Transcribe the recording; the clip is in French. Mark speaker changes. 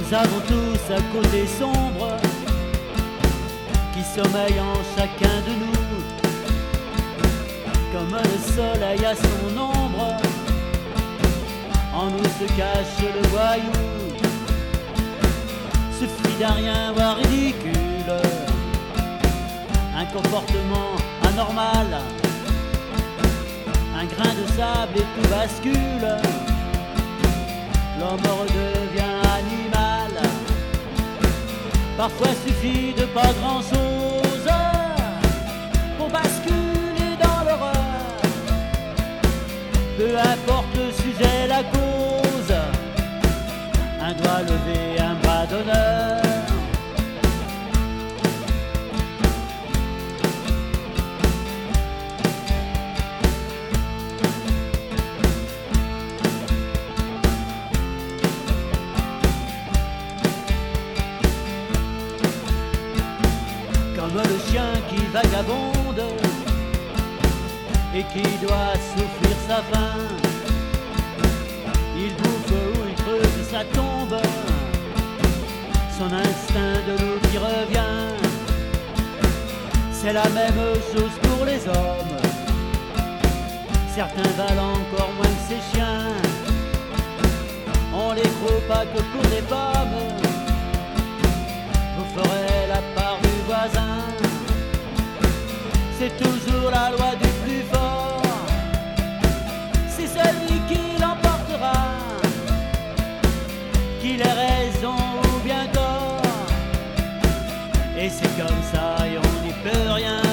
Speaker 1: Nous avons tous un côté sombre qui sommeille en chacun de nous. Comme le soleil a son ombre, en nous se cache le voyou. Suffit d'un rien voire ridicule, un comportement anormal, un grain de sable et tout bascule. L'homme redevient animal. Parfois suffit de pas grand chose pour basculer dans l'horreur. Peu importe le sujet, la cause, un doigt levé, un bras d'honneur. Comme le chien qui vagabonde et qui doit souffrir sa faim, il bouffe ou il creuse sa tombe, son instinct de loup qui revient. C'est la même chose pour les hommes, certains valent encore moins que ces chiens. On les croit pas que pour des pommes, vous ferez la part du voisin. C'est toujours la loi du plus fort, c'est celui qui l'emportera, qu'il ait raison ou bien tort. Et c'est comme ça et on n'y peut rien.